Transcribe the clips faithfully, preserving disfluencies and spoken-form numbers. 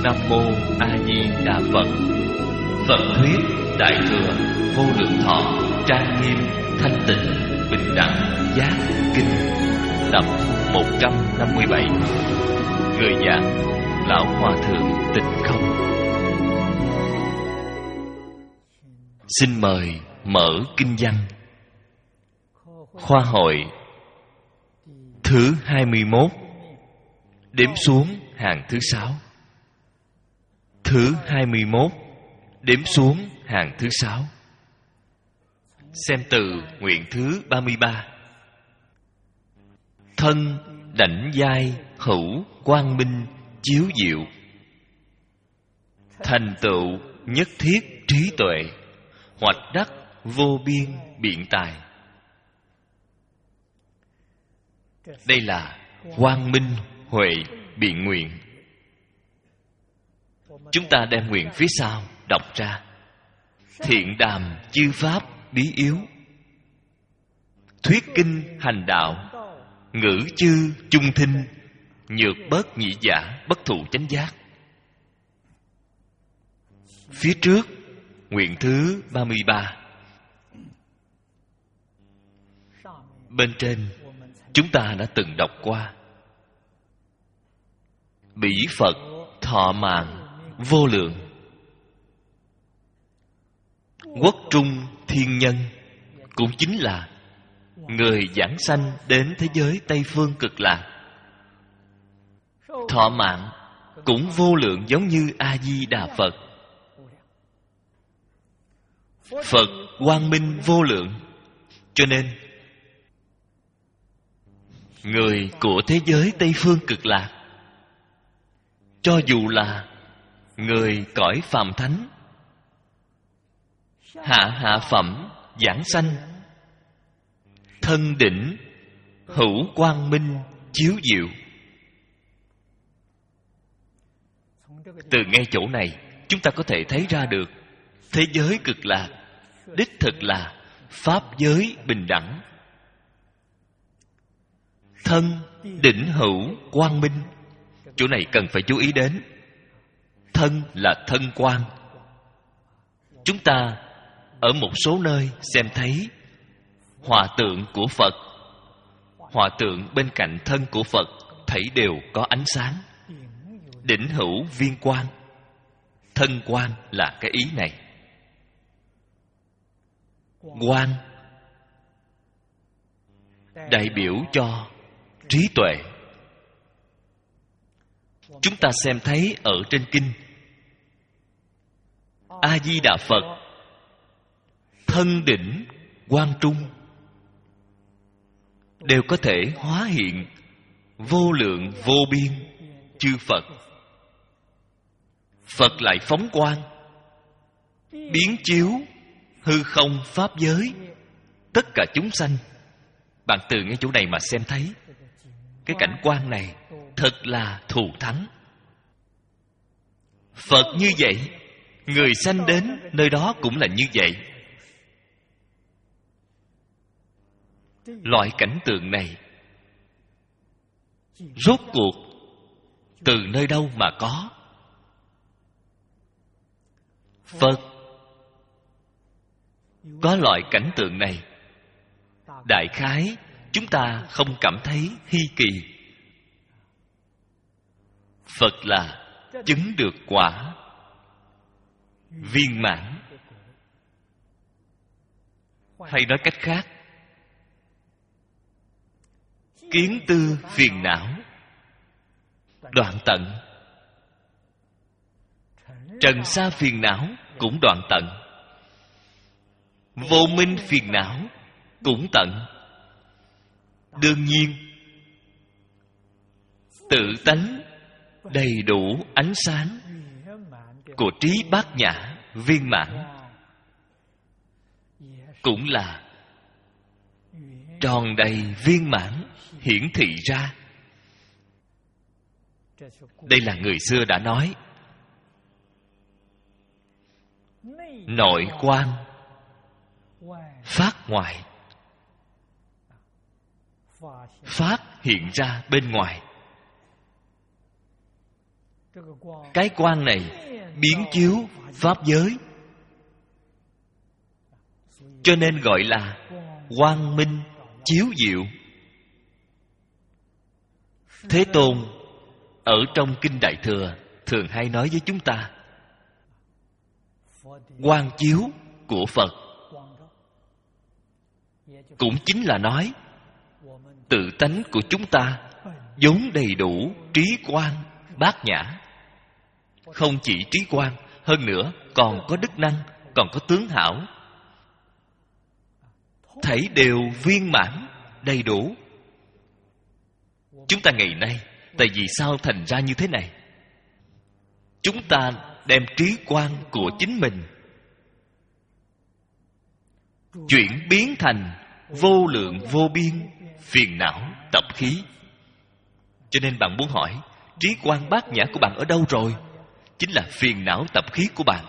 Nam Mô A Di Đà Phật. Phật thuyết Đại thừa Vô Lượng Thọ Trang Nghiêm Thanh Tịnh Bình Đẳng Giác Kinh, tập một trăm năm mươi bảy. Người giảng Lão Hòa Thượng Tịnh Không. Xin mời mở kinh văn. Khoa hội thứ hai mươi mốt, đếm xuống hàng thứ sáu. Thứ hai mươi mốt, đếm xuống hàng thứ sáu. Xem từ nguyện thứ ba mươi ba. Thân đảnh giai hữu quang minh chiếu diệu, thành tựu nhất thiết trí tuệ, hoạch đắc vô biên biện tài. Đây là quang minh huệ biện nguyện. Chúng ta đem nguyện phía sau đọc ra. Thiện đàm chư pháp bí yếu, thuyết kinh hành đạo, ngữ chư chung thinh, nhược bớt nhị giả bất thụ chánh giác. Phía trước nguyện thứ ba mươi ba. Bên trên chúng ta đã từng đọc qua. Bỉ Phật thọ mạng vô lượng, quốc trung thiên nhân, cũng chính là người giảng sanh đến thế giới Tây Phương Cực Lạc. Thọ mạng cũng vô lượng giống như A-di-đà Phật. Phật quang minh vô lượng, cho nên người của thế giới Tây Phương Cực Lạc, cho dù là người cõi phàm thánh, hạ hạ phẩm giảng sanh, thân đỉnh hữu quang minh chiếu diệu. Từ ngay chỗ này chúng ta có thể thấy ra được thế giới Cực Lạc đích thực là pháp giới bình đẳng. Thân đỉnh hữu quang minh, chỗ này cần phải chú ý đến. Thân là thân quang. Chúng ta ở một số nơi xem thấy hòa tượng của Phật, hòa tượng bên cạnh thân của Phật thấy đều có ánh sáng. Đỉnh hữu viên quang, thân quang là cái ý này. Quang đại biểu cho trí tuệ. Chúng ta xem thấy ở trên kinh, A-di-đà Phật thân đỉnh quang trung, đều có thể hóa hiện vô lượng vô biên chư Phật. Phật lại phóng quang, biến chiếu hư không pháp giới, tất cả chúng sanh. Bạn từ ngay chỗ này mà xem thấy cái cảnh quan này thật là thù thắng. Phật như vậy, người sanh đến nơi đó cũng là như vậy. Loại cảnh tượng này rốt cuộc từ nơi đâu mà có? Phật có loại cảnh tượng này, đại khái chúng ta không cảm thấy hi kỳ. Phật là chứng được quả viên mãn. Hay nói cách khác, kiến tư phiền não đoạn tận, trần sa phiền não cũng đoạn tận, vô minh phiền não cũng tận. Đương nhiên tự tánh đầy đủ ánh sáng của trí bát nhã viên mãn cũng là tròn đầy viên mãn hiển thị ra. Đây là người xưa đã nói, nội quan phát ngoại. Pháp hiện ra bên ngoài. Cái quang này biến chiếu pháp giới, cho nên gọi là quang minh chiếu diệu. Thế Tôn ở trong Kinh Đại Thừa thường hay nói với chúng ta, quang chiếu của Phật cũng chính là nói tự tánh của chúng ta vốn đầy đủ trí quang bát nhã. Không chỉ trí quang, hơn nữa còn có đức năng, còn có tướng hảo, thảy đều viên mãn đầy đủ. Chúng ta ngày nay tại vì sao thành ra như thế này? Chúng ta đem trí quang của chính mình chuyển biến thành vô lượng vô biên phiền não tập khí. Cho nên bạn muốn hỏi, trí quang bát nhã của bạn ở đâu rồi? Chính là phiền não tập khí của bạn.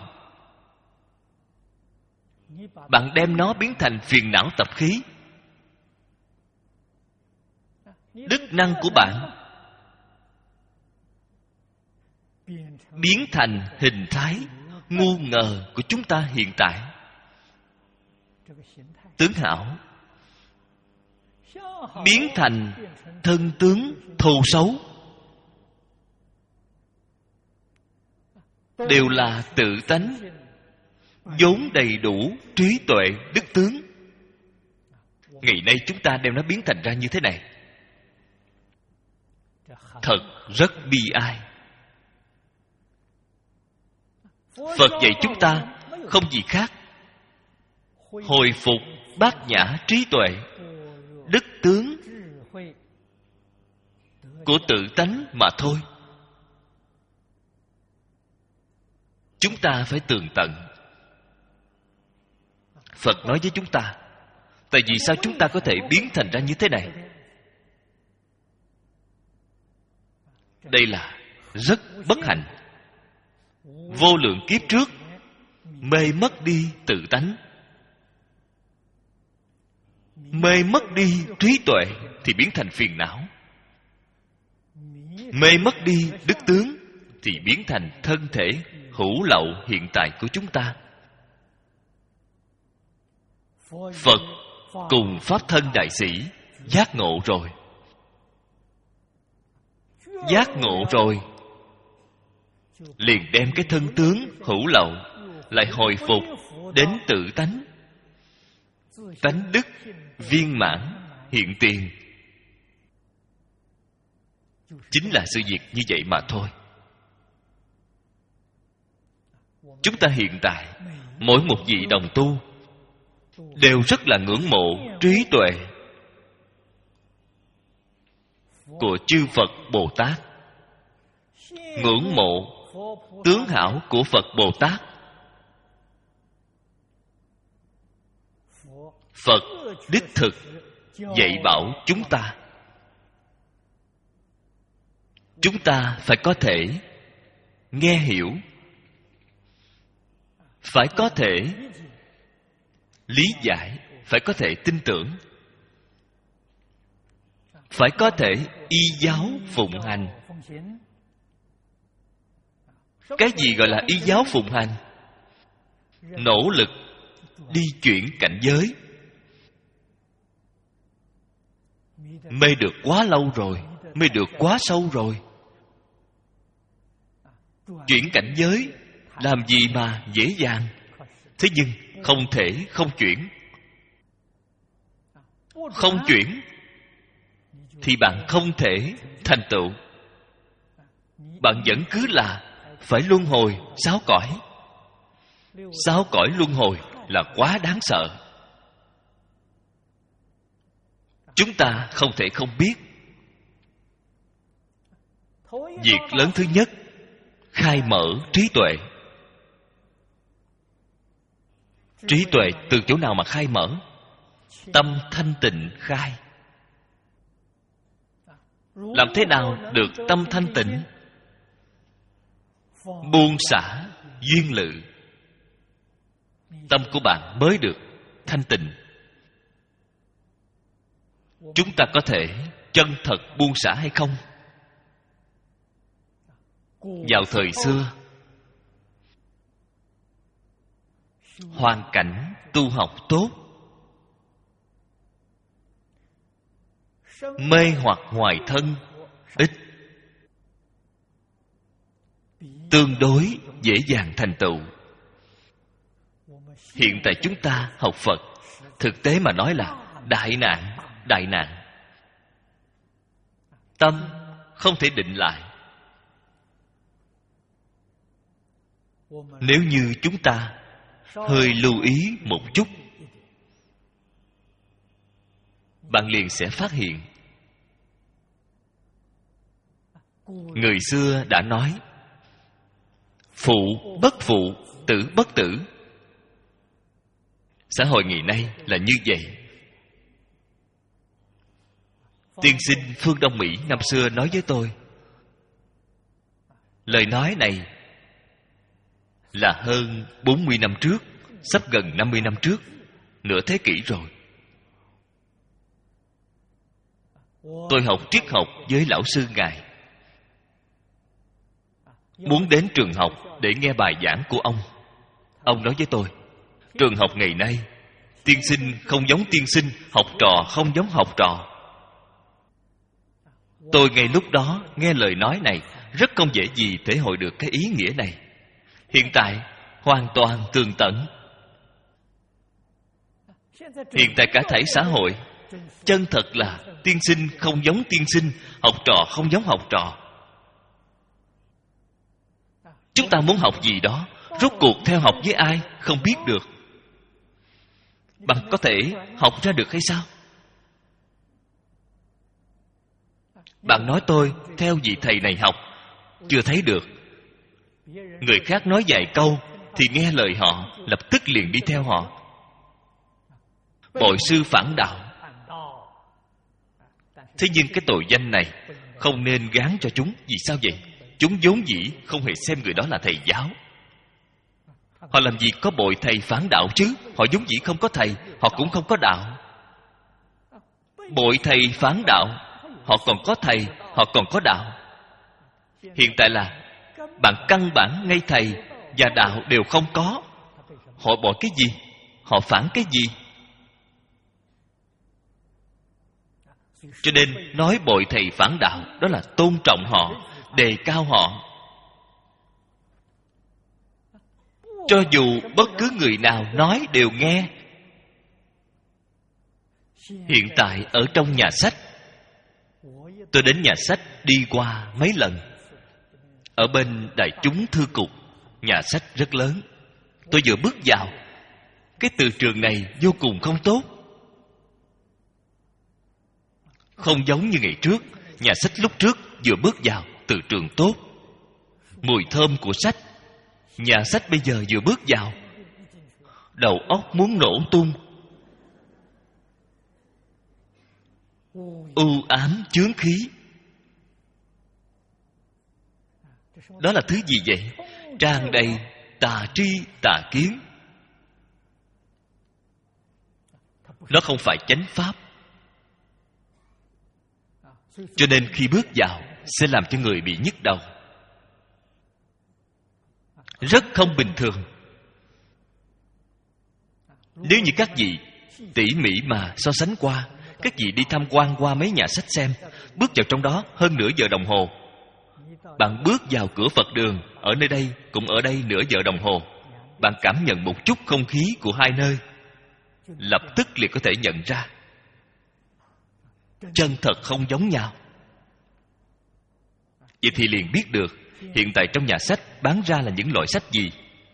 Bạn đem nó biến thành phiền não tập khí. Đức năng của bạn biến thành hình thái ngu ngờ của chúng ta hiện tại. Tướng hảo biến thành thân tướng thô xấu, đều là tự tánh vốn đầy đủ trí tuệ đức tướng. Ngày nay chúng ta đem nó biến thành ra như thế này, thật rất bi ai. Phật dạy chúng ta không gì khác, hồi phục bát nhã trí tuệ đức tướng của tự tánh mà thôi. Chúng ta phải tường tận. Phật nói với chúng ta, tại vì sao chúng ta có thể biến thành ra như thế này? Đây là rất bất hạnh. Vô lượng kiếp trước mê mất đi tự tánh, mê mất đi trí tuệ thì biến thành phiền não, mê mất đi đức tướng thì biến thành thân thể hữu lậu hiện tại của chúng ta. Phật cùng Pháp Thân Đại Sĩ giác ngộ rồi. Giác ngộ rồi liền đem cái thân tướng hữu lậu lại hồi phục đến tự tánh, tánh đức viên mãn hiện tiền. Chính là sự việc như vậy mà thôi. Chúng ta hiện tại mỗi một vị đồng tu đều rất là ngưỡng mộ trí tuệ của chư Phật Bồ Tát, ngưỡng mộ tướng hảo của Phật Bồ Tát. Phật đích thực dạy bảo chúng ta, chúng ta phải có thể nghe hiểu, phải có thể lý giải, phải có thể tin tưởng, phải có thể y giáo phụng hành. Cái gì gọi là y giáo phụng hành? Nỗ lực đi chuyển cảnh giới. Mê được quá lâu rồi, mê được quá sâu rồi. Chuyển cảnh giới làm gì mà dễ dàng. Thế nhưng không thể không chuyển. Không chuyển thì bạn không thể thành tựu. Bạn vẫn cứ là phải luân hồi sáu cõi. Sáu cõi luân hồi là quá đáng sợ. Chúng ta không thể không biết. Việc lớn thứ nhất, khai mở trí tuệ. Trí tuệ từ chỗ nào mà khai mở? Tâm thanh tịnh khai. Làm thế nào được tâm thanh tịnh? Buông xả duyên lự, tâm của bạn mới được thanh tịnh. Chúng ta có thể chân thật buông xả hay không? Vào thời xưa, hoàn cảnh tu học tốt, mê hoặc hoài thân ít, tương đối dễ dàng thành tựu. Hiện tại chúng ta học Phật, thực tế mà nói là đại nạn, đại nạn. Tâm không thể định lại. Nếu như chúng ta hơi lưu ý một chút, bạn liền sẽ phát hiện. Người xưa đã nói, phụ bất phụ, tử bất tử. Xã hội ngày nay là như vậy. Tiên sinh phương Đông Mỹ năm xưa nói với tôi, lời nói này là hơn bốn mươi năm trước, sắp gần năm mươi năm trước, nửa thế kỷ rồi. Tôi học triết học với lão sư ngài, muốn đến trường học để nghe bài giảng của ông. Ông nói với tôi, trường học ngày nay, tiên sinh không giống tiên sinh, học trò không giống học trò. Tôi ngay lúc đó nghe lời nói này, rất không dễ gì thể hội được cái ý nghĩa này. Hiện tại hoàn toàn tường tận. Hiện tại cả thảy xã hội, chân thật là tiên sinh không giống tiên sinh, học trò không giống học trò. Chúng ta muốn học gì đó, rốt cuộc theo học với ai không biết được. Bạn có thể học ra được hay sao? Bạn nói tôi theo vị thầy này học, chưa thấy được. Người khác nói vài câu thì nghe lời họ, lập tức liền đi theo họ. Bội sư phản đạo. Thế nhưng cái tội danh này không nên gán cho chúng. Vì sao vậy? Chúng vốn dĩ không hề xem người đó là thầy giáo. Họ làm gì có bội thầy phản đạo chứ? Họ vốn dĩ không có thầy, họ cũng không có đạo. Bội thầy phản đạo, họ còn có thầy, họ còn có đạo. Hiện tại là bạn căn bản ngay thầy và đạo đều không có. Họ bội cái gì? Họ phản cái gì? Cho nên nói bội thầy phản đạo, đó là tôn trọng họ, đề cao họ. Cho dù bất cứ người nào nói đều nghe. Hiện tại ở trong nhà sách, tôi đến nhà sách đi qua mấy lần. Ở bên Đại chúng thư cục, nhà sách rất lớn. Tôi vừa bước vào, cái từ trường này vô cùng không tốt. Không giống như ngày trước. Nhà sách lúc trước vừa bước vào, từ trường tốt, mùi thơm của sách. Nhà sách bây giờ vừa bước vào, đầu óc muốn nổ tung, u ám chướng khí. Đó là thứ gì vậy? Tràn đầy tà tri tà kiến. Nó không phải chánh pháp. Cho nên khi bước vào sẽ làm cho người bị nhức đầu, rất không bình thường. Nếu như các vị tỉ mỉ mà so sánh qua, các vị đi tham quan qua mấy nhà sách xem, bước vào trong đó hơn nửa giờ đồng hồ. Bạn bước vào cửa Phật đường, ở nơi đây cũng ở đây nửa giờ đồng hồ. Bạn cảm nhận một chút không khí của hai nơi, lập tức liền có thể nhận ra chân thật không giống nhau. Vậy thì liền biết được hiện tại trong nhà sách bán ra là những loại sách gì.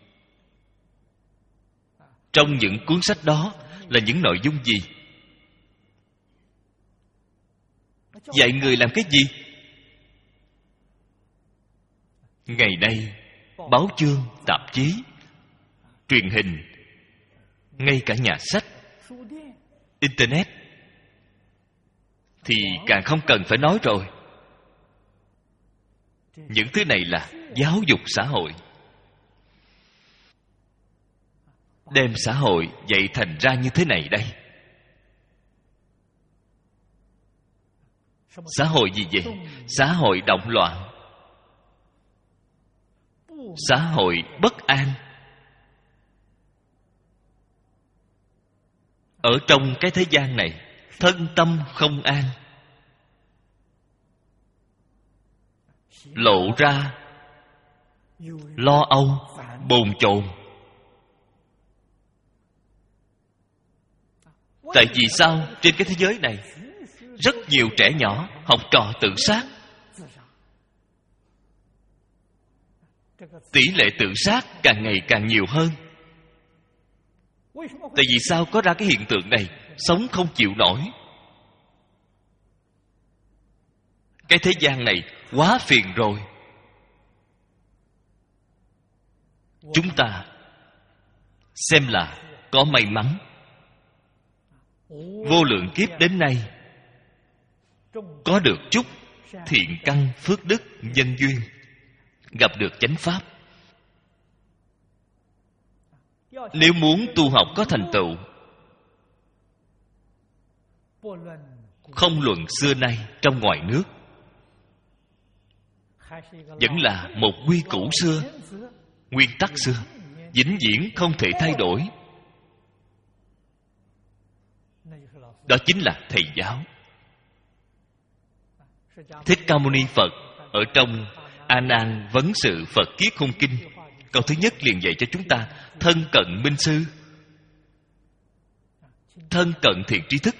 Trong những cuốn sách đó là những nội dung gì? Dạy người làm cái gì? Ngày nay báo chương, tạp chí, truyền hình, ngay cả nhà sách, internet thì càng không cần phải nói rồi. Những thứ này là giáo dục xã hội, đem xã hội dạy thành ra như thế này đây. Xã hội gì vậy? Xã hội động loạn. xã hội bất an. Ở trong cái thế gian này, thân tâm không an, lộ ra lo âu, bồn chồn. Tại vì sao trên cái thế giới này rất nhiều trẻ nhỏ học trò tự sát? Tỷ lệ tự sát càng ngày càng nhiều hơn. Tại vì sao có ra cái hiện tượng này? Sống không chịu nổi. Cái thế gian này quá phiền rồi. Chúng ta xem là có may mắn. Vô lượng kiếp đến nay có được chút thiện căn phước đức nhân duyên, gặp được chánh pháp. Nếu muốn tu học có thành tựu, không luận xưa nay trong ngoài nước, vẫn là một quy củ xưa, nguyên tắc xưa, vĩnh viễn không thể thay đổi. Đó chính là thầy giáo. Thích Ca Mâu Ni Phật ở trong A Nan Vấn Sự Phật Kiết Khôn Kinh, câu thứ nhất liền dạy cho chúng ta thân cận minh sư, thân cận thiện tri thức.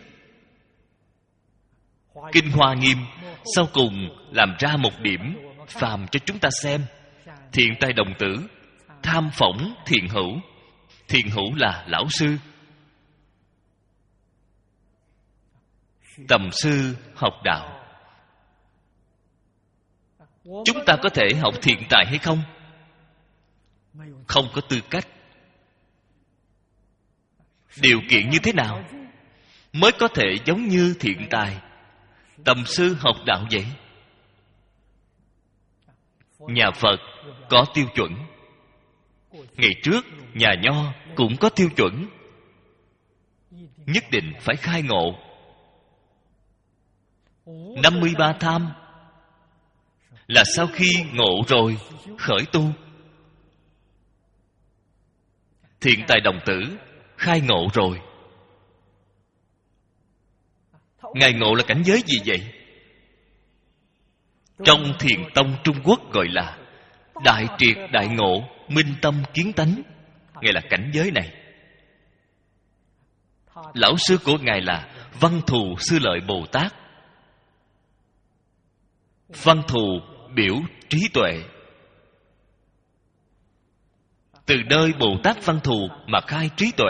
Kinh Hoa Nghiêm sau cùng làm ra một điểm phàm cho chúng ta xem. Thiện tài đồng tử, tham phỏng thiện hữu. Thiện hữu là lão sư. Tầm sư học đạo. Chúng ta có thể học thiện tài hay không? Không có tư cách. Điều kiện như thế nào mới có thể giống như thiện tài, tầm sư học đạo vậy? Nhà Phật có tiêu chuẩn. Ngày trước nhà Nho cũng có tiêu chuẩn. Nhất định phải khai ngộ. Năm mươi ba tham là sau khi ngộ rồi khởi tu. Thiện tài đồng tử khai ngộ rồi. Ngài ngộ là cảnh giới gì vậy? Trong Thiền tông Trung Quốc gọi là đại triệt đại ngộ, minh tâm kiến tánh. Ngài là cảnh giới này. Lão sư của Ngài là Văn Thù Sư Lợi Bồ Tát. Văn thù biểu trí tuệ. Từ nơi Bồ Tát Văn Thù mà khai trí tuệ.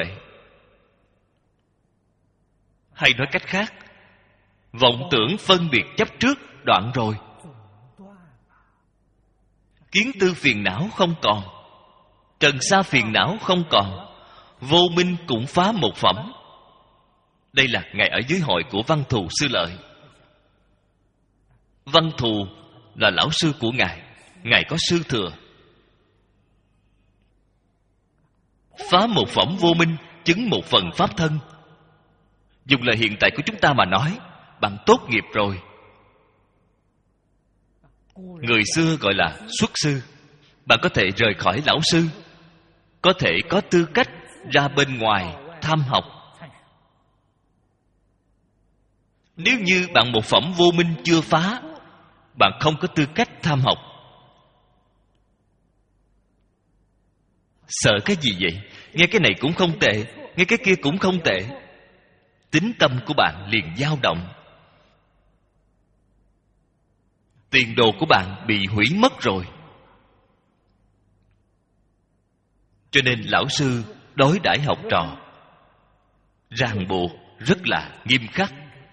Hay nói cách khác, vọng tưởng phân biệt chấp trước đoạn rồi. Kiến tư phiền não không còn, trần sa phiền não không còn, vô minh cũng phá một phẩm. Đây là Ngài ở dưới hội của Văn Thù Sư Lợi. Văn Thù là lão sư của Ngài. Ngài có sư thừa. Phá một phẩm vô minh, chứng một phần pháp thân. Dùng lời hiện tại của chúng ta mà nói, bạn tốt nghiệp rồi. Người xưa gọi là xuất sư. Bạn có thể rời khỏi lão sư, có thể có tư cách ra bên ngoài tham học. Nếu như bạn một phẩm vô minh chưa phá, bạn không có tư cách tham học. Sợ cái gì vậy? Nghe cái này cũng không tệ, nghe cái kia cũng không tệ. Tín tâm của bạn liền dao động. Tiền đồ của bạn bị hủy mất rồi. Cho nên lão sư đối đãi học trò ràng buộc rất là nghiêm khắc.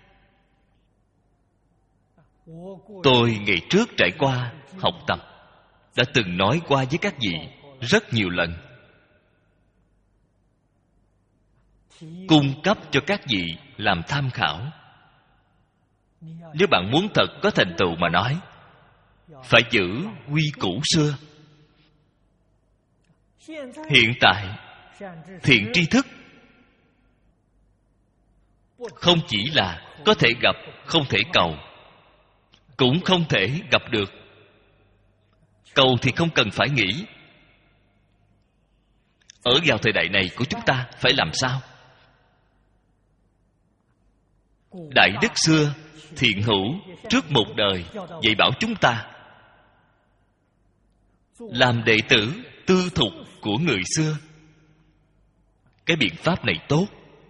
Tôi ngày trước trải qua học tập, đã từng nói qua với các vị rất nhiều lần, cung cấp cho các vị làm tham khảo. Nếu bạn muốn thật có thành tựu mà nói, phải giữ quy củ xưa. Hiện tại thiện tri thức không chỉ là có thể gặp, không thể cầu, cũng không thể gặp được. Cầu thì không cần phải nghĩ, ở vào thời đại này của chúng ta phải làm sao? Đại đức xưa thiện hữu trước một đời dạy bảo chúng ta làm đệ tử tư thục của người xưa. Cái biện pháp này tốt.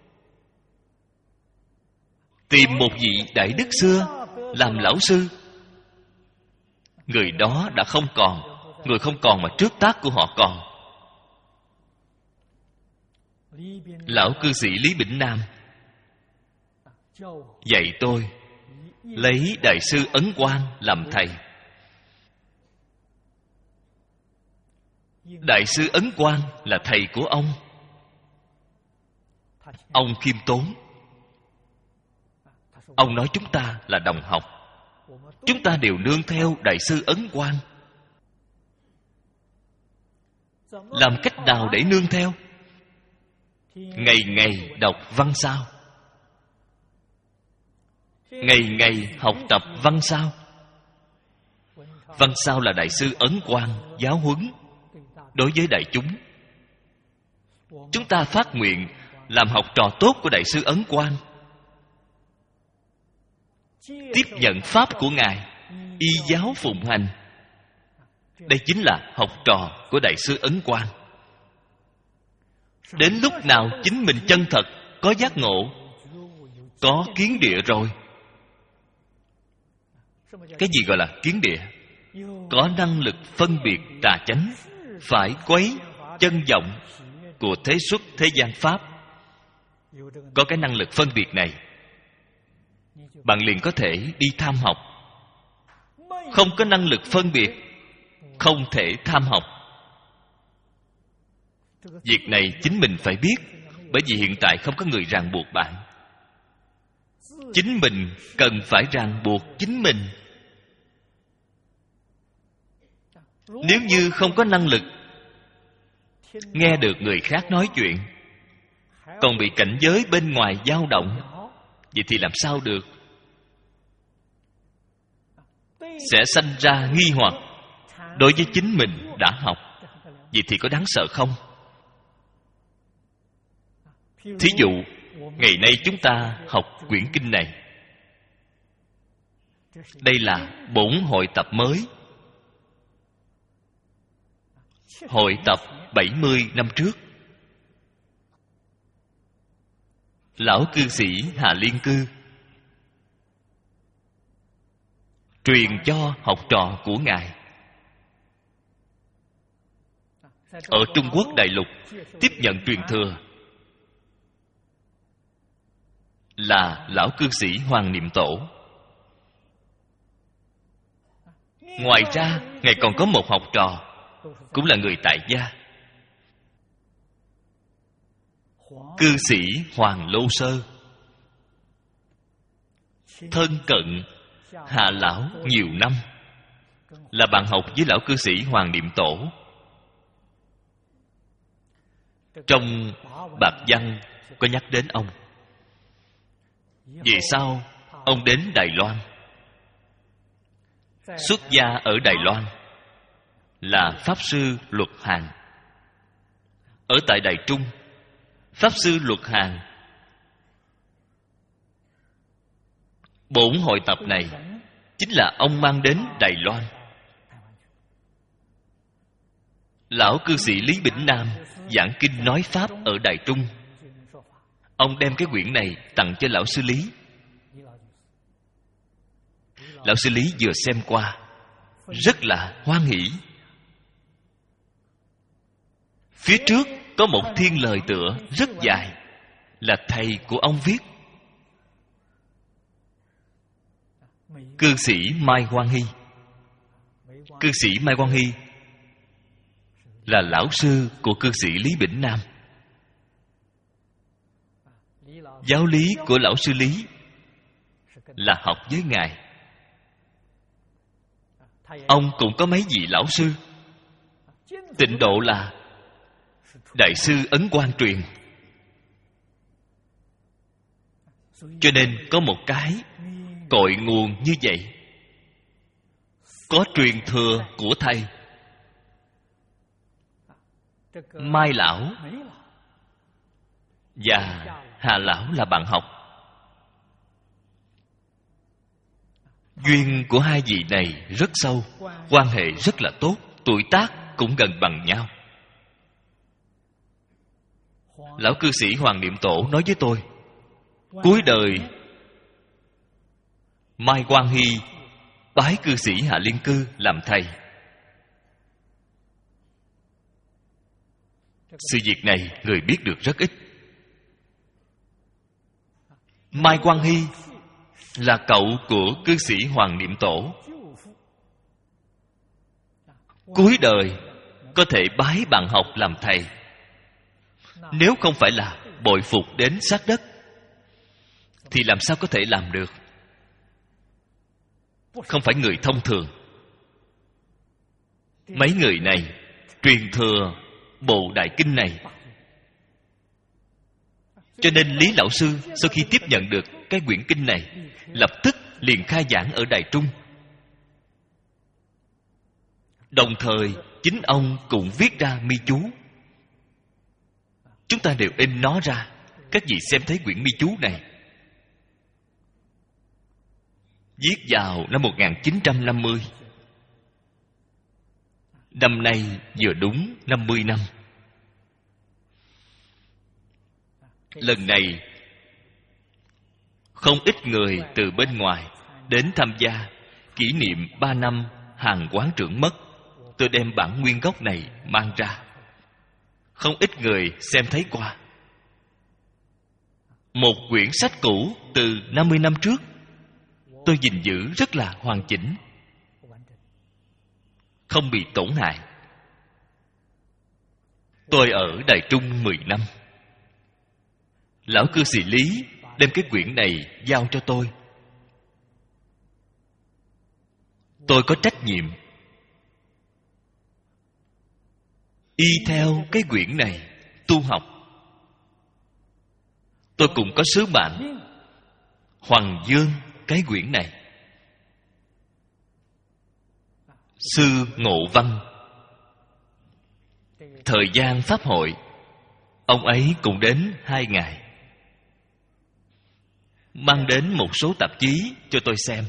Tìm một vị đại đức xưa làm lão sư. Người đó đã không còn, người không còn mà trước tác của họ còn. Lão cư sĩ Lý Bỉnh Nam dạy tôi lấy Đại sư Ấn Quang làm thầy. Đại sư Ấn Quang là thầy của ông. Ông khiêm tốn. Ông nói chúng ta là đồng học. Chúng ta đều nương theo Đại sư Ấn Quang. Làm cách nào để nương theo? Ngày ngày đọc văn sao, ngày ngày học tập văn sao. Văn sao là Đại sư Ấn Quang giáo huấn đối với đại chúng. Chúng ta phát nguyện làm học trò tốt của Đại sư Ấn Quang, tiếp nhận pháp của Ngài, y giáo phụng hành. Đây chính là học trò của Đại sư Ấn Quang. Đến lúc nào chính mình chân thật có giác ngộ, có kiến địa rồi. Cái gì gọi là kiến địa? Có năng lực phân biệt tà chánh, phải quấy, chân vọng của thế xuất thế gian pháp. Có cái năng lực phân biệt này, bạn liền có thể đi tham học. Không có năng lực phân biệt, không thể tham học. Việc này chính mình phải biết. Bởi vì hiện tại không có người ràng buộc bạn. Chính mình cần phải ràng buộc chính mình. Nếu như không có năng lực nghe được người khác nói chuyện, còn bị cảnh giới bên ngoài dao động, vậy thì làm sao được? Sẽ sanh ra nghi hoặc đối với chính mình đã học. Vậy thì có đáng sợ không? Thí dụ, ngày nay chúng ta học quyển kinh này. Đây là bổn hội tập mới. Hội tập bảy mươi năm trước. Lão cư sĩ Hà Liên Cư truyền cho học trò của Ngài. Ở Trung Quốc đại lục tiếp nhận truyền thừa là lão cư sĩ Hoàng Niệm Tổ. Ngoài ra, Ngài còn có một học trò, cũng là người tại gia, cư sĩ Hoàng Lô Sơ. Thân cận Hạ lão nhiều năm, là bạn học với lão cư sĩ Hoàng Niệm Tổ. Trong Bạc Văn có nhắc đến ông. Về sau ông đến Đài Loan. Xuất gia ở Đài Loan là Pháp Sư Luật Hàn. Ở tại Đài Trung, Pháp Sư Luật Hàn, bổn hội tập này chính là ông mang đến Đài Loan. Lão cư sĩ Lý Bỉnh Nam giảng kinh nói pháp ở Đài Trung. Ông đem cái quyển này tặng cho lão sư Lý. Lão sư Lý vừa xem qua rất là hoan hỷ. Phía trước có một thiên lời tựa rất dài, là thầy của ông viết. Cư sĩ Mai Quang Hy. Cư sĩ Mai Quang Hy là lão sư của cư sĩ Lý Bỉnh Nam. Giáo lý của lão sư Lý là học với Ngài. Ông cũng có mấy vị lão sư. Tịnh Độ là Đại sư Ấn Quang truyền. Cho nên có một cái cội nguồn như vậy, có truyền thừa của thầy. Mai lão và Hà lão là bạn học. Duyên của hai vị này rất sâu, quan hệ rất là tốt, tuổi tác cũng gần bằng nhau. Lão cư sĩ Hoàng Niệm Tổ nói với tôi, cuối đời Mai Quang Hy bái cư sĩ Hạ Liên Cư làm thầy. Sự việc này người biết được rất ít. Mai Quang Hy là cậu của cư sĩ Hoàng Niệm Tổ. Cuối đời có thể bái bạn học làm thầy, nếu không phải là bội phục đến sát đất thì làm sao có thể làm được? Không phải người thông thường. Mấy người này truyền thừa bộ đại kinh này. Cho nên Lý Lão Sư sau khi tiếp nhận được cái quyển kinh này, lập tức liền khai giảng ở Đài Trung. Đồng thời chính ông cũng viết ra mi chú. Chúng ta đều in nó ra. Các vị xem thấy quyển mi chú này, viết vào năm một nghìn chín trăm năm mươi. Năm nay vừa đúng năm mươi năm. Lần này không ít người từ bên ngoài đến tham gia kỷ niệm ba năm Hàn Quán Trưởng mất. Tôi đem bản nguyên gốc này mang ra. Không ít người xem thấy qua. Một quyển sách cũ từ năm mươi năm trước, tôi gìn giữ rất là hoàn chỉnh, không bị tổn hại. Tôi ở Đài Trung mười năm. Lão cư sĩ Lý đem cái quyển này giao cho tôi. Tôi có trách nhiệm y theo cái quyển này tu học. Tôi cũng có sứ mạng hoằng dương cái quyển này. Sư Ngộ Văn, thời gian pháp hội, ông ấy cũng đến hai ngày, mang đến một số tạp chí cho tôi xem.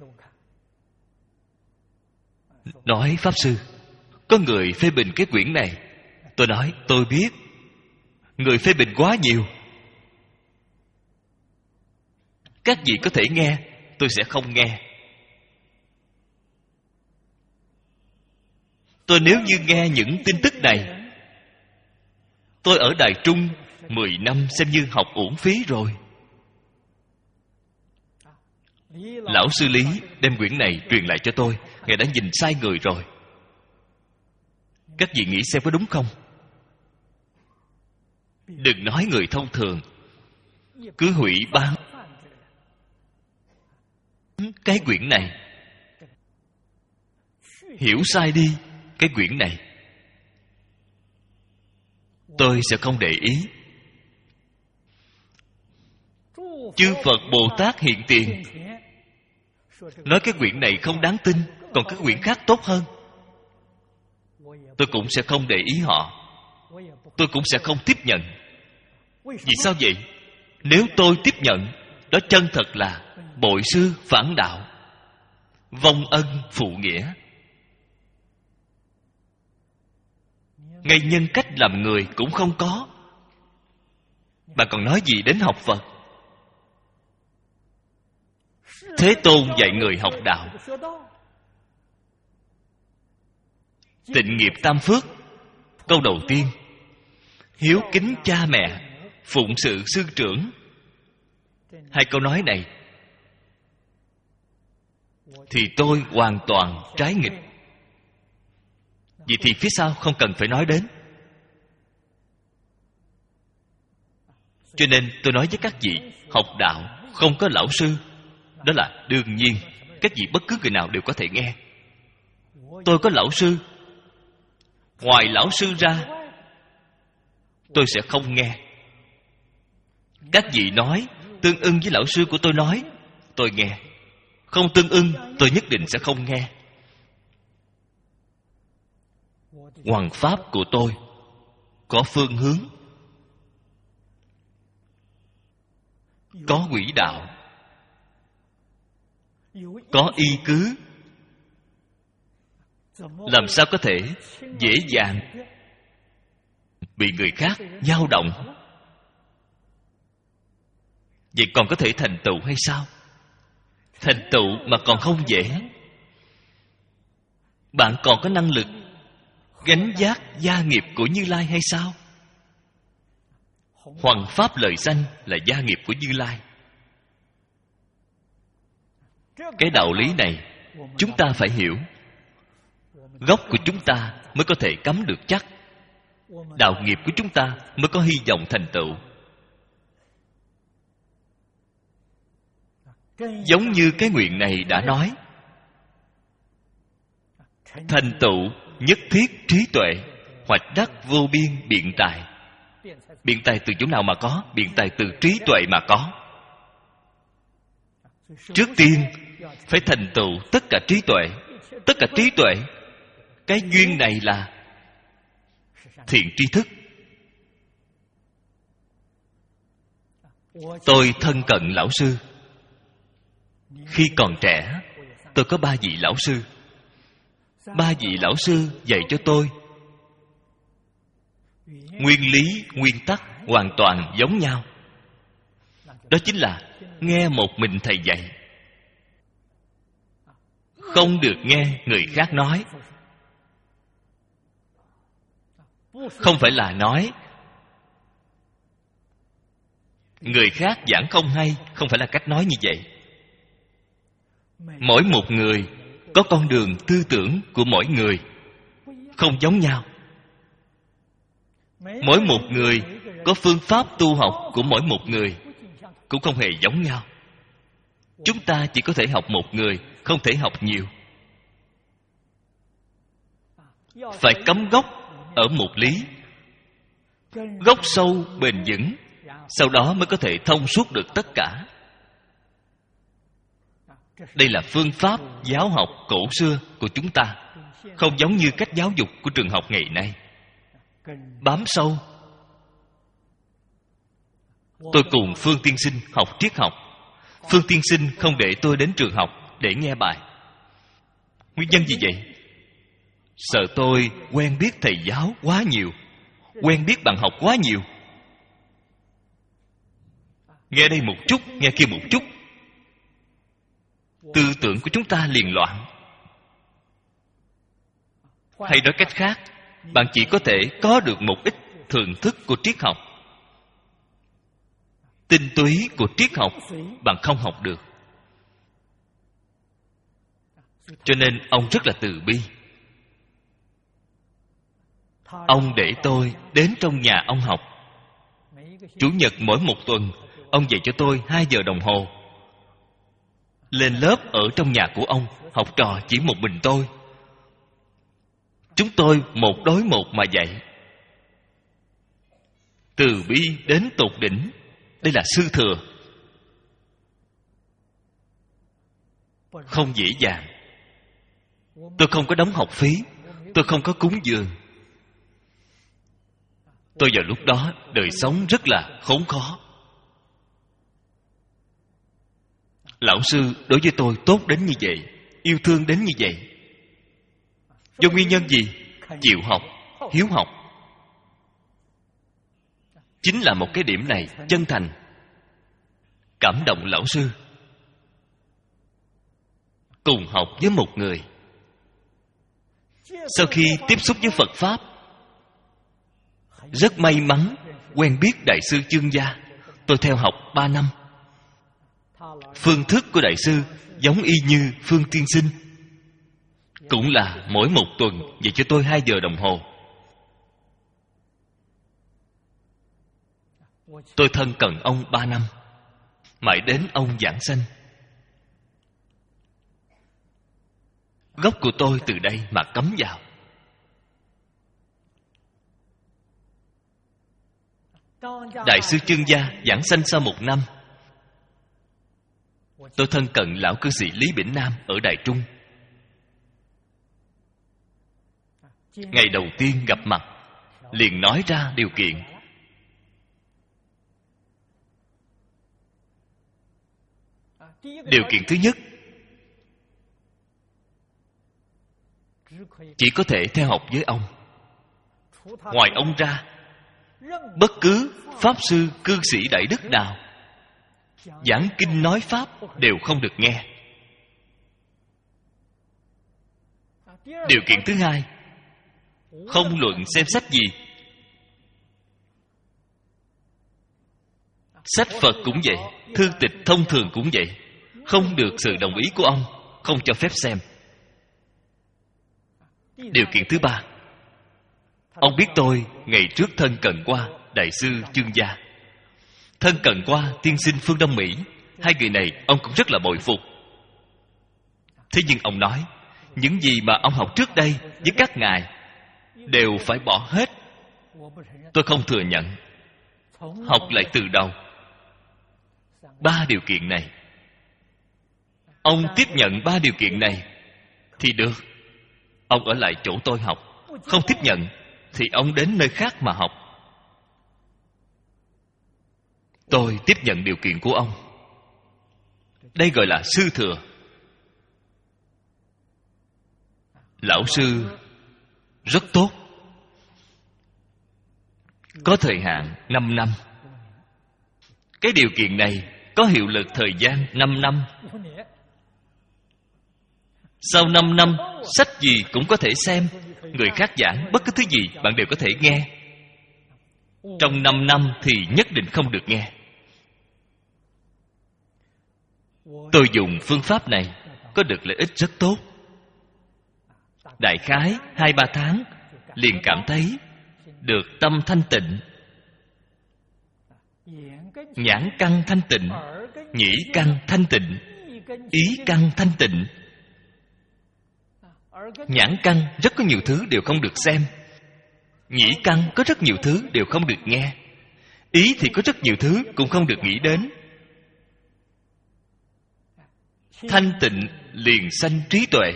Nói, Pháp Sư, có người phê bình cái quyển này. Tôi nói, tôi biết. Người phê bình quá nhiều. Các vị có thể nghe, tôi sẽ không nghe. Tôi nếu như nghe những tin tức này, tôi ở Đài Trung mười năm xem như học uổng phí rồi. Lão sư Lý đem quyển này truyền lại cho tôi. Ngài đã nhìn sai người rồi. Các vị nghĩ xem có đúng không? Đừng nói người thông thường cứ hủy bán cái quyển này, hiểu sai đi cái quyển này. Tôi sẽ không để ý. Chư Phật Bồ Tát hiện tiền nói cái quyển này không đáng tin, còn các quyển khác tốt hơn, tôi cũng sẽ không để ý họ. Tôi cũng sẽ không tiếp nhận. Vì sao vậy? Nếu tôi tiếp nhận, đó chân thật là bội sư phản đạo, vong ân phụ nghĩa. Ngay nhân cách làm người cũng không có, bạn còn nói gì đến học Phật? Thế Tôn dạy người học đạo, tịnh nghiệp tam phước. Câu đầu tiên, hiếu kính cha mẹ, phụng sự sư trưởng. Hai câu nói này thì tôi hoàn toàn trái nghịch. Vậy thì phía sau không cần phải nói đến. Cho nên tôi nói với các vị, học đạo không có lão sư, đó là đương nhiên. Các vị bất cứ người nào đều có thể nghe. Tôi có lão sư. Ngoài lão sư ra, tôi sẽ không nghe. Các vị nói tương ưng với lão sư của tôi nói, tôi nghe. Không tương ưng, tôi nhất định sẽ không nghe. Hoằng pháp của tôi có phương hướng, có quỹ đạo, có y cứ. Làm sao có thể dễ dàng bị người khác dao động? Vậy còn có thể thành tựu hay sao? Thành tựu mà còn không dễ. Bạn còn có năng lực gánh vác gia nghiệp của Như Lai hay sao? Hoằng pháp lợi sanh là gia nghiệp của Như Lai. Cái đạo lý này chúng ta phải hiểu. Gốc của chúng ta mới có thể cắm được chắc. Đạo nghiệp của chúng ta mới có hy vọng thành tựu. Giống như cái nguyện này đã nói, thành tựu nhất thiết trí tuệ, hoạch đắc vô biên biện tài. Biện tài từ chỗ nào mà có? Biện tài từ trí tuệ mà có. Trước tiên phải thành tựu tất cả trí tuệ. Tất cả trí tuệ, cái duyên này là thiện tri thức. Tôi thân cận lão sư. Khi còn trẻ, tôi có ba vị lão sư. Ba vị lão sư dạy cho tôi nguyên lý, nguyên tắc hoàn toàn giống nhau. Đó chính là nghe một mình thầy dạy, không được nghe người khác nói. Không phải là nói người khác giảng không hay, không phải là cách nói như vậy. Mỗi một người có con đường tư tưởng của mỗi người không giống nhau. Mỗi một người có phương pháp tu học của mỗi một người cũng không hề giống nhau. Chúng ta chỉ có thể học một người, không thể học nhiều. Phải cắm gốc ở một lý, gốc sâu bền vững, sau đó mới có thể thông suốt được tất cả. Đây là phương pháp giáo học cổ xưa của chúng ta, không giống như cách giáo dục của trường học ngày nay. Bám sâu. Tôi cùng Phương Tiên Sinh học triết học. Phương Tiên Sinh không để tôi đến trường học để nghe bài. Nguyên nhân gì vậy? Sợ tôi quen biết thầy giáo quá nhiều, quen biết bạn học quá nhiều. Nghe đây một chút, nghe kia một chút, tư tưởng của chúng ta liền loạn. Hay nói cách khác, bạn chỉ có thể có được một ít thưởng thức của triết học. Tinh túy của triết học bạn không học được. Cho nên ông rất là từ bi. Ông để tôi đến trong nhà ông học. Chủ nhật mỗi một tuần, ông dạy cho tôi hai giờ đồng hồ. Lên lớp ở trong nhà của ông, học trò chỉ một mình tôi. Chúng tôi một đối một mà dạy. Từ bi đến tột đỉnh. Đây là sư thừa. Không dễ dàng. Tôi không có đóng học phí, tôi không có cúng dường. Tôi vào lúc đó đời sống rất là khốn khó. Lão sư đối với tôi tốt đến như vậy, yêu thương đến như vậy. Do nguyên nhân gì? Chịu học, hiếu học. Chính là một cái điểm này chân thành, cảm động lão sư. Cùng học với một người, sau khi tiếp xúc với Phật Pháp, rất may mắn quen biết Đại sư Chương Gia. Tôi theo học ba năm. Phương thức của Đại sư giống y như Phương Tiên Sinh, cũng là mỗi một tuần dạy cho tôi hai giờ đồng hồ. Tôi thân cận ông ba năm, mãi đến ông giảng sanh. Gốc của tôi từ đây mà cắm vào. Đại sư Chương Gia giảng sanh sau một năm. Tôi thân cận lão cư sĩ Lý Bỉnh Nam ở Đài Trung. Ngày đầu tiên gặp mặt, liền nói ra điều kiện. Điều kiện thứ nhất, chỉ có thể theo học với ông. Ngoài ông ra, bất cứ pháp sư cư sĩ đại đức nào giảng kinh nói pháp đều không được nghe. Điều kiện thứ hai, không luận xem sách gì. Sách Phật cũng vậy, thư tịch thông thường cũng vậy, không được sự đồng ý của ông, không cho phép xem. Điều kiện thứ ba, ông biết tôi ngày trước thân cận qua Đại sư Chương Gia, thân cận qua tiên sinh Phương Đông Mỹ. Hai người này ông cũng rất là bội phục. Thế nhưng ông nói, những gì mà ông học trước đây với các ngài đều phải bỏ hết. Tôi không thừa nhận. Học lại từ đầu. Ba điều kiện này, ông tiếp nhận ba điều kiện này thì được, ông ở lại chỗ tôi học. Không tiếp nhận thì ông đến nơi khác mà học. Tôi tiếp nhận điều kiện của ông. Đây gọi là sư thừa. Lão sư rất tốt, có thời hạn năm năm. Cái điều kiện này có hiệu lực thời gian năm năm. Sau năm năm, sách gì cũng có thể xem, người khác giảng bất cứ thứ gì bạn đều có thể nghe. Trong năm năm thì nhất định không được nghe. Tôi dùng phương pháp này có được lợi ích rất tốt. Đại khái hai ba tháng liền cảm thấy được tâm thanh tịnh, nhãn căn thanh tịnh, nhĩ căn thanh tịnh, ý căn thanh tịnh. Nhãn căn rất có nhiều thứ đều không được xem, nhĩ căn có rất nhiều thứ đều không được nghe, ý thì có rất nhiều thứ cũng không được nghĩ đến. Thanh tịnh liền sanh trí tuệ.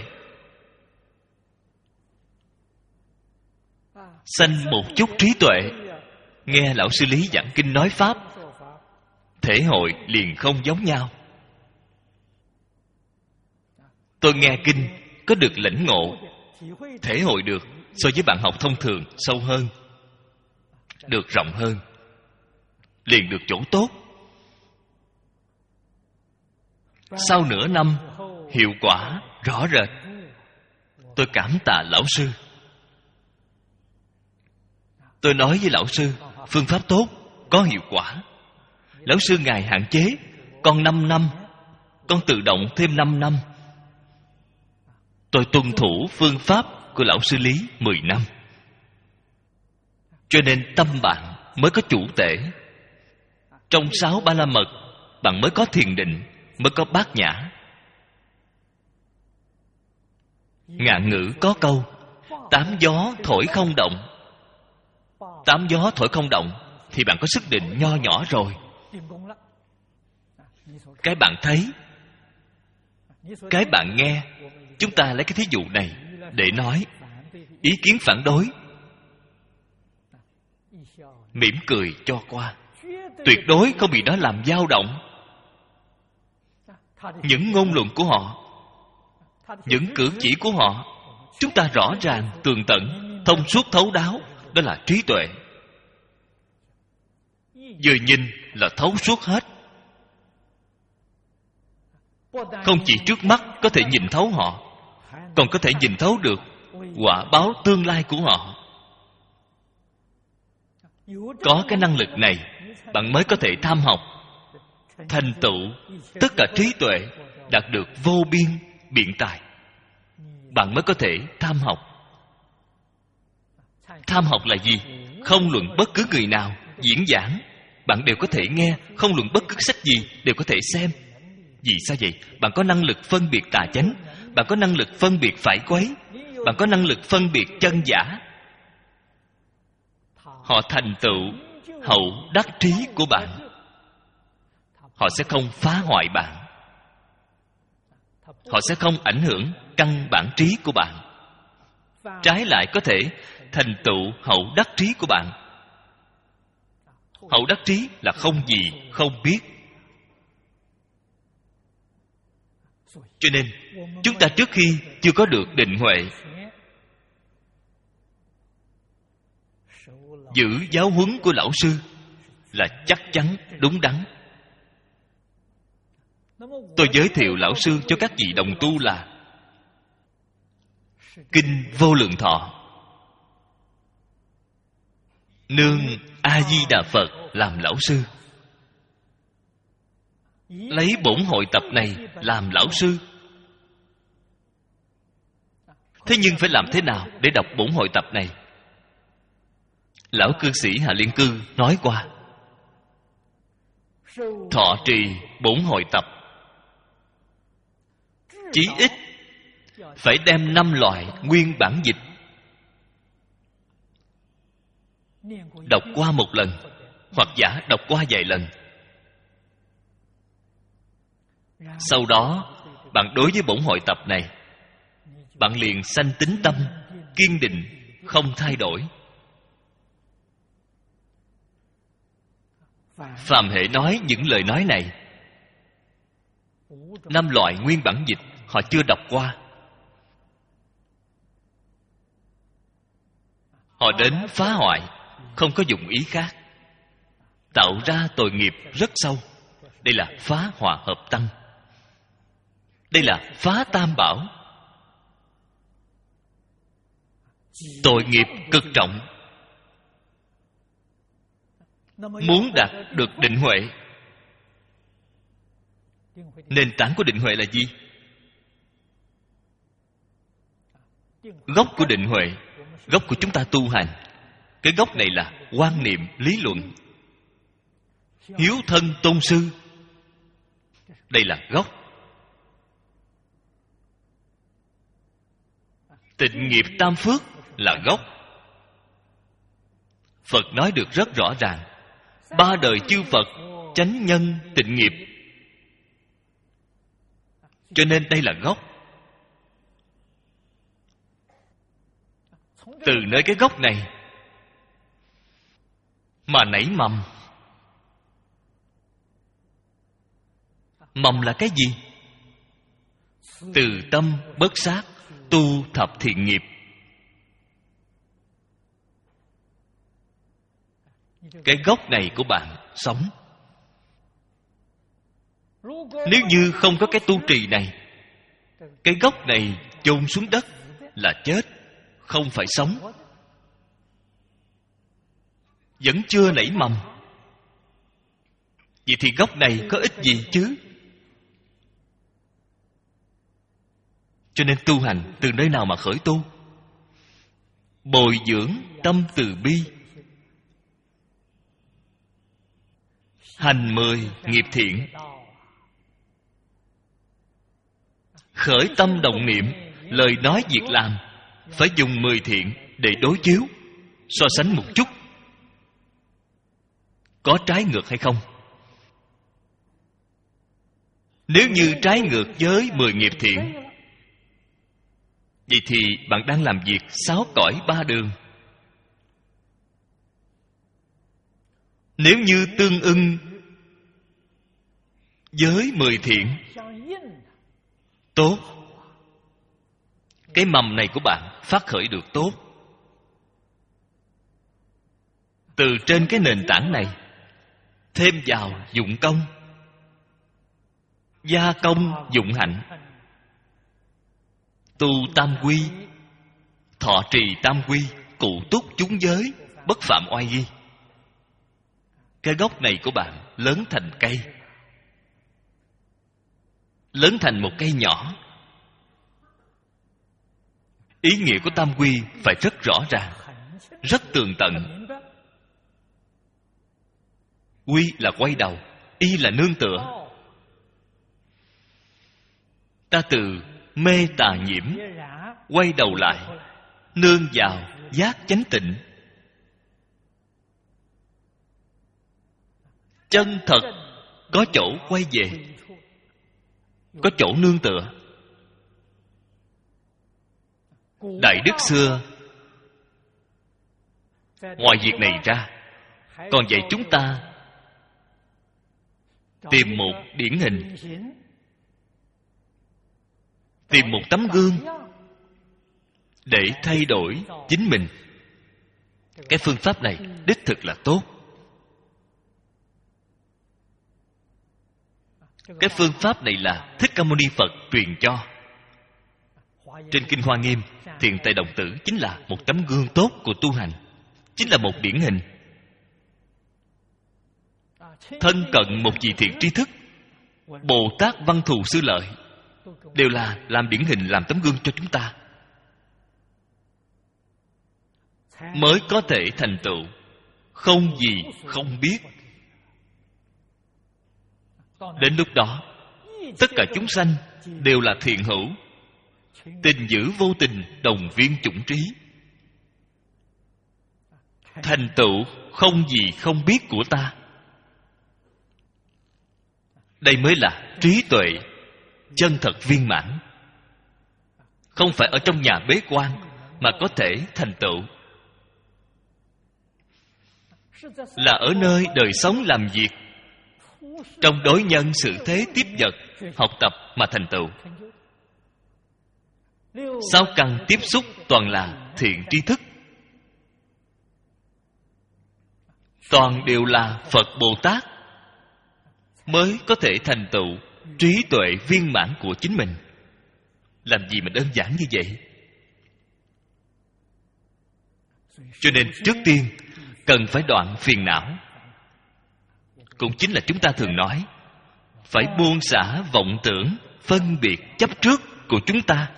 Sanh một chút trí tuệ, nghe lão sư Lý giảng kinh nói pháp, thể hội liền không giống nhau. Tôi nghe kinh có được lãnh ngộ, thể hội được so với bạn học thông thường sâu hơn, được rộng hơn, liền được chỗ tốt. Sau nửa năm, hiệu quả rõ rệt. Tôi cảm tạ lão sư. Tôi nói với lão sư, phương pháp tốt, có hiệu quả. Lão sư ngài hạn chế, con năm năm, con tự động thêm năm năm. Tôi tuân thủ phương pháp của lão sư Lý mười năm. Cho nên tâm bạn mới có chủ tể. Trong sáu ba la mật, bạn mới có thiền định, mới có bát nhã. Ngạn ngữ có câu, tám gió thổi không động. Tám gió thổi không động thì bạn có sức định nho nhỏ rồi. Cái bạn thấy, cái bạn nghe. Chúng ta lấy cái thí dụ này để nói. Ý kiến phản đối, mỉm cười cho qua, tuyệt đối không bị nó làm dao động. Những ngôn luận của họ, những cử chỉ của họ, chúng ta rõ ràng, tường tận, thông suốt thấu đáo. Đó là trí tuệ. Vừa nhìn là thấu suốt hết. Không chỉ trước mắt có thể nhìn thấu họ, còn có thể nhìn thấu được quả báo tương lai của họ. Có cái năng lực này, bạn mới có thể tham học, thành tựu tất cả trí tuệ, đạt được vô biên biện tài. Bạn mới có thể tham học. Tham học là gì? Không luận bất cứ người nào diễn giảng, bạn đều có thể nghe. Không luận bất cứ sách gì đều có thể xem. Vì sao vậy? Bạn có năng lực phân biệt tà chánh, bạn có năng lực phân biệt phải quấy, bạn có năng lực phân biệt chân giả. Họ thành tựu hậu đắc trí của bạn. Họ sẽ không phá hoại bạn, họ sẽ không ảnh hưởng căn bản trí của bạn. Trái lại có thể thành tựu hậu đắc trí của bạn. Hậu đắc trí là không gì không biết. Cho nên chúng ta trước khi chưa có được định huệ, giữ giáo huấn của lão sư là chắc chắn đúng đắn. Tôi giới thiệu lão sư cho các vị đồng tu là Kinh Vô Lượng Thọ, nương A Di Đà Phật làm lão sư, lấy bổn hội tập này làm lão sư. Thế nhưng phải làm thế nào để đọc bổn hội tập này? Lão cư sĩ Hà Liên Cư nói qua: thọ trì bổn hội tập, chí ít phải đem năm loại nguyên bản dịch đọc qua một lần, hoặc giả đọc qua vài lần. Sau đó bạn đối với bổn hội tập này, bạn liền sanh tín tâm kiên định, không thay đổi. Phàm hệ nói những lời nói này, năm loại nguyên bản dịch họ chưa đọc qua, họ đến phá hoại, không có dụng ý khác, tạo ra tội nghiệp rất sâu. Đây là phá hòa hợp tăng, đây là phá tam bảo, tội nghiệp cực trọng. Muốn đạt được định huệ, nền tảng của định huệ là gì? Gốc của định huệ, gốc của chúng ta tu hành, cái gốc này là quan niệm lý luận, hiếu thân tôn sư. Đây là gốc. Tịnh nghiệp tam phước là gốc. Phật nói được rất rõ ràng: ba đời chư Phật chánh nhân tịnh nghiệp. Cho nên đây là gốc. Từ nơi cái gốc này mà nảy mầm. Mầm là cái gì? Từ tâm bất sát, tu thập thiện nghiệp. Cái gốc này của bạn sống. Nếu như không có cái tu trì này, cái gốc này chôn xuống đất là chết, không phải sống. Vẫn chưa nảy mầm. Vậy thì gốc này có ích gì chứ? Cho nên tu hành từ nơi nào mà khởi tu? Bồi dưỡng tâm từ bi, hành mười nghiệp thiện, khởi tâm động niệm, lời nói việc làm phải dùng mười thiện để đối chiếu, so sánh một chút có trái ngược hay không. Nếu như trái ngược với mười nghiệp thiện, vậy thì bạn đang làm việc sáu cõi ba đường. Nếu như tương ưng với mười thiện, tốt, cái mầm này của bạn phát khởi được tốt. Từ trên cái nền tảng này thêm vào dụng công, gia công dụng hạnh, tu tam quy, thọ trì tam quy, cụ túc chúng giới, bất phạm oai nghi. Cái gốc này của bạn lớn thành cây, lớn thành một cây nhỏ. Ý nghĩa của tam quy phải rất rõ ràng, rất tường tận. Quy là quay đầu, y là nương tựa. Ta từ mê tà nhiễm quay đầu lại, nương vào giác chánh tịnh. Chân thật có chỗ quay về, có chỗ nương tựa. Đại đức xưa Ngoài việc này ra, còn dạy chúng ta tìm một điển hình, tìm một tấm gương để thay đổi chính mình. Cái phương pháp này đích thực là tốt. Cái phương pháp này là Thích Ca Mâu Ni Phật truyền cho. Trên Kinh Hoa Nghiêm, Thiền Tề Đồng Tử chính là một tấm gương tốt của tu hành, chính là một điển hình. Thân cận một vị thiện tri thức, Bồ Tát Văn Thù Sư Lợi đều là làm điển hình, làm tấm gương cho chúng ta, mới có thể thành tựu không gì không biết. Đến lúc đó, tất cả chúng sanh đều là thiện hữu, tình dữ vô tình, đồng viên chủng trí, thành tựu không gì không biết của ta. Đây mới là trí tuệ chân thật viên mãn. Không phải ở trong nhà bế quan mà có thể thành tựu, là ở nơi đời sống làm việc, trong đối nhân sự thế tiếp vật, học tập mà thành tựu. Sáu căn tiếp xúc toàn là thiện tri thức, toàn đều là Phật Bồ Tát, mới có thể thành tựu trí tuệ viên mãn của chính mình. Làm gì mà đơn giản như vậy? Cho nên trước tiên cần phải đoạn phiền não. Cũng chính là chúng ta thường nói, phải buông xả vọng tưởng, phân biệt, chấp trước của chúng ta,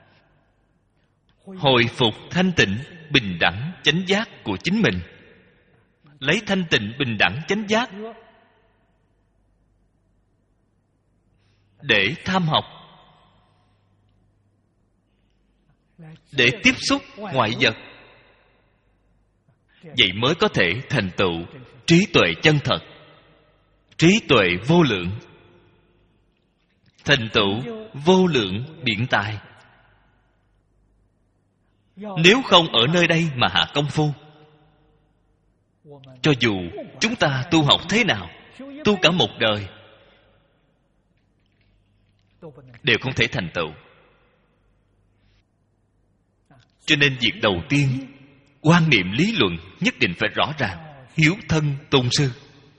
hồi phục thanh tịnh, bình đẳng, chánh giác của chính mình. Lấy thanh tịnh, bình đẳng, chánh giác để tham học, để tiếp xúc ngoại vật. Vậy mới có thể thành tựu trí tuệ chân thật, trí tuệ vô lượng, thành tựu vô lượng biện tài. Nếu không ở nơi đây mà hạ công phu, cho dù chúng ta tu học thế nào, tu cả một đời, đều không thể thành tựu. Cho nên việc đầu tiên, quan niệm lý luận nhất định phải rõ ràng. Hiếu thân tôn sư.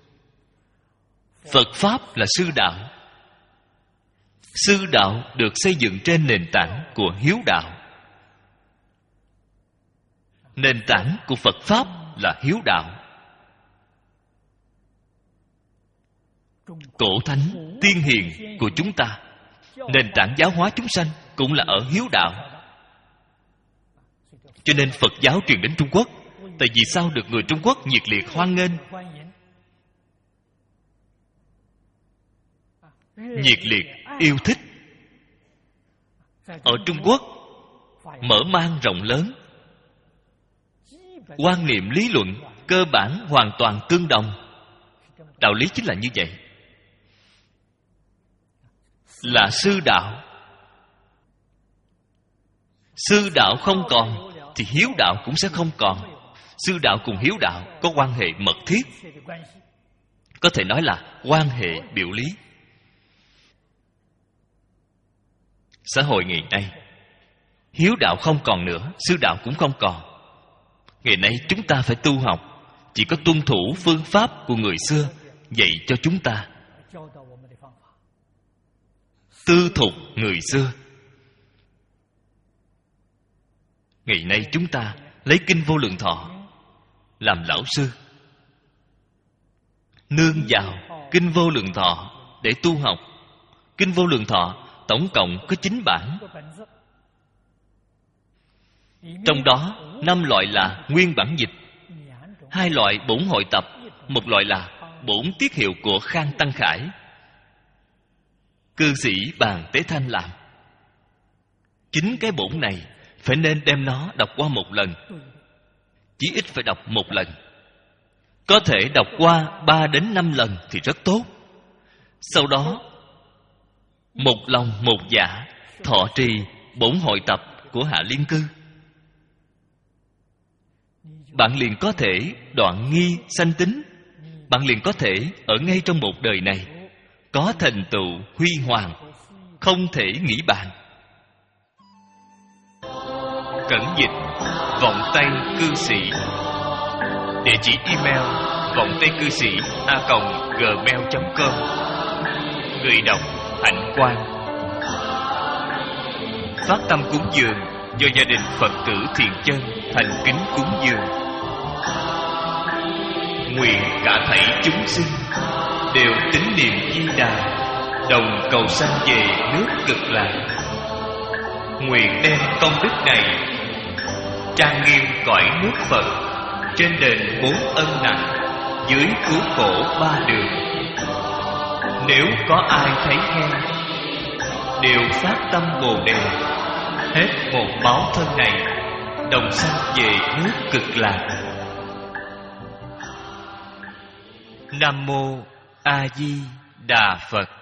Phật Pháp là sư đạo. Sư đạo được xây dựng trên nền tảng của hiếu đạo. Nền tảng của Phật Pháp là hiếu đạo. Cổ thánh, tiên hiền của chúng ta, nền tảng giáo hóa chúng sanh cũng là ở hiếu đạo. Cho nên Phật giáo truyền đến Trung Quốc. Tại vì sao được người Trung Quốc nhiệt liệt hoan nghênh, nhiệt liệt yêu thích? Ở Trung Quốc mở mang rộng lớn, quan niệm lý luận cơ bản hoàn toàn tương đồng. Đạo lý chính là như vậy. Là sư đạo. Sư đạo không còn thì hiếu đạo cũng sẽ không còn. Sư đạo cùng hiếu đạo có quan hệ mật thiết, có thể nói là quan hệ biểu lý. Xã hội ngày nay, hiếu đạo không còn nữa, sư đạo cũng không còn. Ngày nay chúng ta phải tu học, chỉ có tuân thủ phương pháp của người xưa dạy cho chúng ta, tư thục người xưa. Ngày nay chúng ta lấy Kinh Vô Lượng Thọ làm lão sư, nương vào Kinh Vô Lượng Thọ để tu học. Kinh Vô Lượng Thọ tổng cộng có chín bản. Trong đó năm loại là nguyên bản dịch, hai loại bổn hội tập, một loại là bổn tiết hiệu của Khang Tăng Khải. Cư sĩ Bàn Tế Thanh làm. Chính cái bổn này phải nên đem nó đọc qua một lần, chí ít phải đọc một lần. Có thể đọc qua ba đến năm lần thì rất tốt. Sau đó một lòng một dạ thọ trì bổn hội tập của Hạ Liên Cư. bạn liền có thể đoạn nghi sanh tính. Bạn liền có thể ở ngay trong một đời này có thành tựu huy hoàng, không thể nghĩ bàn. Cẩn dịch vọng tây cư sĩ. Địa chỉ email vọng tây cư sĩ a còng gmail chấm com. Người đọc Hạnh Quang. Phát tâm cúng dường do gia đình Phật tử Thiện Chân thành kính cúng dường. Nguyện cả thảy chúng sinh đều tín niệm Di Đà, đồng cầu sanh về nước Cực Lạc. Nguyện đem công đức này trang nghiêm cõi nước Phật, trên đền bốn ân nặng, dưới cứu khổ ba đường. Nếu có ai thấy khen, đều phát tâm Bồ Đề, hết một báo thân này, đồng sanh về nước Cực Lạc. Nam mô A Di Đà Phật.